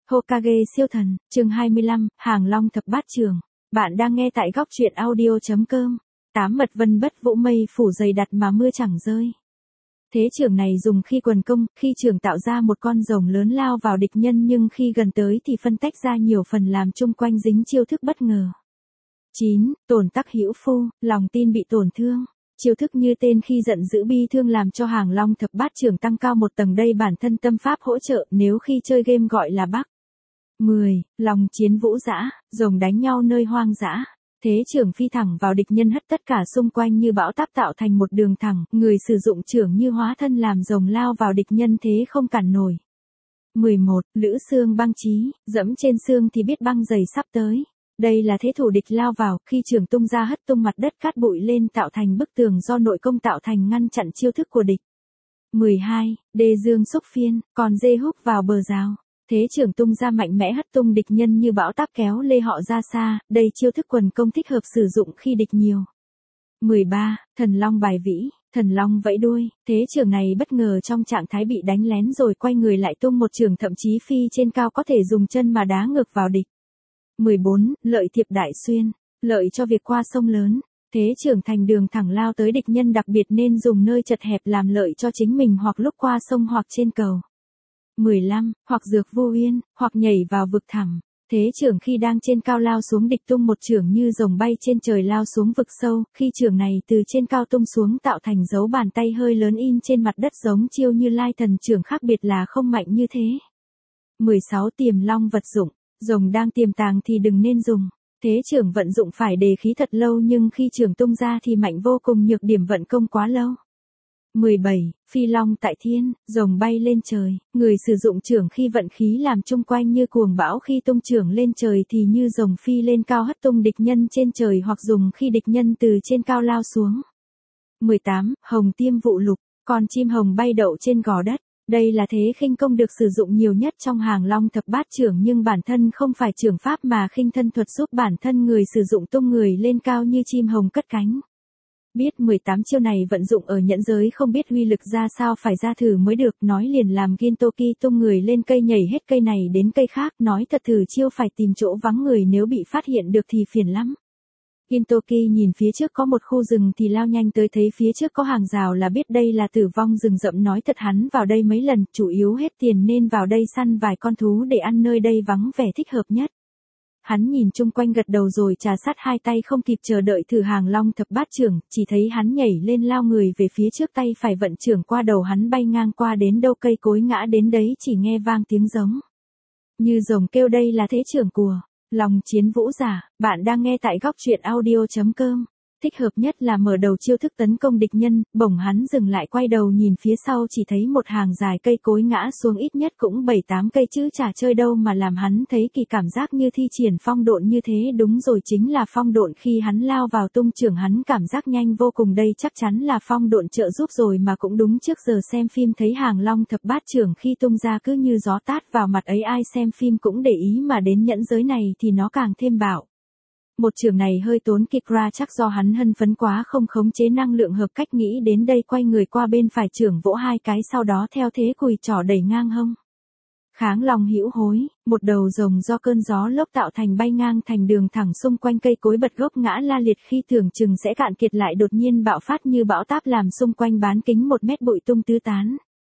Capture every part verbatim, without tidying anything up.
Hokage siêu thần, chương hai mươi lăm, Hàng Long thập bát trưởng. Bạn đang nghe tại góc truyện audio.com. Tám mật vân bất vũ mây phủ dày đặt mà mưa chẳng rơi. Thế trưởng này dùng khi quần công, khi trưởng tạo ra một con rồng lớn lao vào địch nhân nhưng khi gần tới thì phân tách ra nhiều phần làm chung quanh dính chiêu thức bất ngờ. chín. Tổn tắc hữu phu, lòng tin bị tổn thương. Chiêu thức như tên khi giận dữ bi thương làm cho Hàng Long thập bát trưởng tăng cao một tầng đây bản thân tâm pháp hỗ trợ nếu khi chơi game gọi là bắc. mười. Lòng chiến vũ dã, rồng đánh nhau nơi hoang dã. Thế trưởng phi thẳng vào địch nhân hất tất cả xung quanh như bão táp tạo thành một đường thẳng, người sử dụng trưởng như hóa thân làm rồng lao vào địch nhân thế không cản nổi. mười một. Lữ xương băng chí, dẫm trên xương thì biết băng dày sắp tới. Đây là thế thủ địch lao vào, khi trường tung ra hất tung mặt đất cát bụi lên tạo thành bức tường do nội công tạo thành ngăn chặn chiêu thức của địch. mười hai. Đê dương xúc phiên, còn dê húc vào bờ rào. Thế trưởng tung ra mạnh mẽ hất tung địch nhân như bão táp kéo lê họ ra xa, đây chiêu thức quần công thích hợp sử dụng khi địch nhiều. mười ba. Thần long bài vĩ, thần long vẫy đuôi, thế trưởng này bất ngờ trong trạng thái bị đánh lén rồi quay người lại tung một trường thậm chí phi trên cao có thể dùng chân mà đá ngược vào địch. mười bốn. Lợi thiệp đại xuyên, lợi cho việc qua sông lớn. Thế trưởng thành đường thẳng lao tới địch nhân đặc biệt nên dùng nơi chật hẹp làm lợi cho chính mình hoặc lúc qua sông hoặc trên cầu. mười lăm. Hoặc dược vô uyên, hoặc nhảy vào vực thẳm. Thế trưởng khi đang trên cao lao xuống địch tung một trưởng như rồng bay trên trời lao xuống vực sâu, khi trưởng này từ trên cao tung xuống tạo thành dấu bàn tay hơi lớn in trên mặt đất giống chiêu như lai thần trưởng khác biệt là không mạnh như thế. mười sáu. Tiềm long vật dụng, rồng đang tiềm tàng thì đừng nên dùng. Thế trưởng vận dụng phải đề khí thật lâu nhưng khi trưởng tung ra thì mạnh vô cùng nhược điểm vận công quá lâu. mười bảy. Phi long tại thiên, rồng bay lên trời, người sử dụng trưởng khi vận khí làm chung quanh như cuồng bão khi tung trưởng lên trời thì như rồng phi lên cao hất tung địch nhân trên trời hoặc dùng khi địch nhân từ trên cao lao xuống. mười tám. Hồng tiêm vụ lục, con chim hồng bay đậu trên gò đất. Đây là thế khinh công được sử dụng nhiều nhất trong Hàng Long thập bát trưởng nhưng bản thân không phải trưởng pháp mà khinh thân thuật giúp bản thân người sử dụng tung người lên cao như chim hồng cất cánh. Biết mười tám chiêu này vận dụng ở nhẫn giới không biết uy lực ra sao phải ra thử mới được, nói liền làm Gintoki tung người lên cây nhảy hết cây này đến cây khác, nói thật thử chiêu phải tìm chỗ vắng người nếu bị phát hiện được thì phiền lắm. Gintoki nhìn phía trước có một khu rừng thì lao nhanh tới thấy phía trước có hàng rào là biết đây là tử vong rừng rậm nói thật hắn vào đây mấy lần, chủ yếu hết tiền nên vào đây săn vài con thú để ăn nơi đây vắng vẻ thích hợp nhất. Hắn nhìn chung quanh gật đầu rồi trà sát hai tay không kịp chờ đợi thử Hàng Long thập bát trưởng, chỉ thấy hắn nhảy lên lao người về phía trước tay phải vận trưởng qua đầu hắn bay ngang qua đến đâu cây cối ngã đến đấy chỉ nghe vang tiếng giống. Như rồng kêu đây là thế trưởng của Lòng chiến vũ giả, bạn đang nghe tại góc truyện audio.com. Thích hợp nhất là mở đầu chiêu thức tấn công địch nhân, bỗng hắn dừng lại quay đầu nhìn phía sau chỉ thấy một hàng dài cây cối ngã xuống ít nhất cũng bảy tám cây chứ chả chơi đâu mà làm hắn thấy kỳ cảm giác như thi triển phong độn như thế đúng rồi chính là phong độn khi hắn lao vào tung trưởng hắn cảm giác nhanh vô cùng đây chắc chắn là phong độn trợ giúp rồi mà cũng đúng trước giờ xem phim thấy Hàng Long thập bát trưởng khi tung ra cứ như gió tát vào mặt ấy ai xem phim cũng để ý mà đến nhẫn giới này thì nó càng thêm bạo. Một trường này hơi tốn kịch ra chắc do hắn hân phấn quá không khống chế năng lượng hợp cách nghĩ đến đây quay người qua bên phải trưởng vỗ hai cái sau đó theo thế cùi trỏ đẩy ngang hông. Kháng long hữu hối, một đầu rồng do cơn gió lốc tạo thành bay ngang thành đường thẳng xung quanh cây cối bật gốc ngã la liệt khi tưởng chừng sẽ cạn kiệt lại đột nhiên bạo phát như bão táp làm xung quanh bán kính một mét bụi tung tứ tán.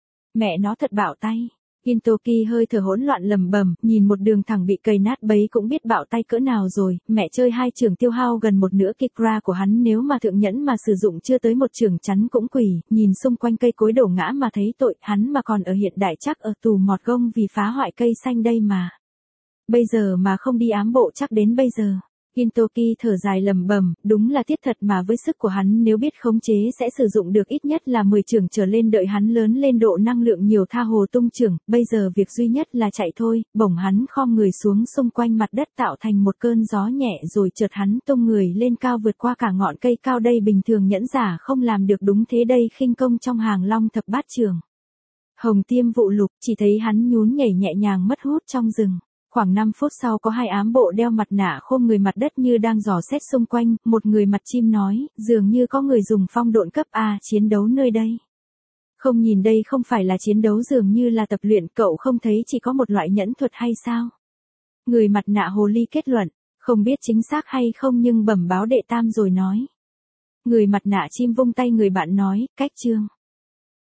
Mẹ nó thật bạo tay. Gintoki hơi thở hỗn loạn lầm bầm, nhìn một đường thẳng bị cầy nát bấy cũng biết bạo tay cỡ nào rồi, mẹ chơi hai trường tiêu hao gần một nửa kikra của hắn nếu mà thượng nhẫn mà sử dụng chưa tới một trường chắn cũng quỷ, nhìn xung quanh cây cối đổ ngã mà thấy tội, hắn mà còn ở hiện đại chắc ở tù mọt gông vì phá hoại cây xanh đây mà. Bây giờ mà không đi ám bộ chắc đến bây giờ. Gintoki thở dài lầm bầm, đúng là thiết thật mà với sức của hắn nếu biết khống chế sẽ sử dụng được ít nhất là mười trưởng trở lên đợi hắn lớn lên độ năng lượng nhiều tha hồ tung trưởng, bây giờ việc duy nhất là chạy thôi, bỗng hắn khom người xuống xung quanh mặt đất tạo thành một cơn gió nhẹ rồi chợt hắn tung người lên cao vượt qua cả ngọn cây cao đây bình thường nhẫn giả không làm được đúng thế đây khinh công trong Hàng Long thập bát trưởng. Hồng tiêm vụ lục, chỉ thấy hắn nhún nhảy nhẹ nhàng mất hút trong rừng. Khoảng năm phút sau có hai ám bộ đeo mặt nạ khôm người mặt đất như đang dò xét xung quanh, một người mặt chim nói, dường như có người dùng phong độn cấp A chiến đấu nơi đây. Không nhìn đây không phải là chiến đấu dường như là tập luyện, cậu không thấy chỉ có một loại nhẫn thuật hay sao? Người mặt nạ hồ ly kết luận, không biết chính xác hay không nhưng bẩm báo đệ tam rồi nói. Người mặt nạ chim vung tay người bạn nói, cách chương.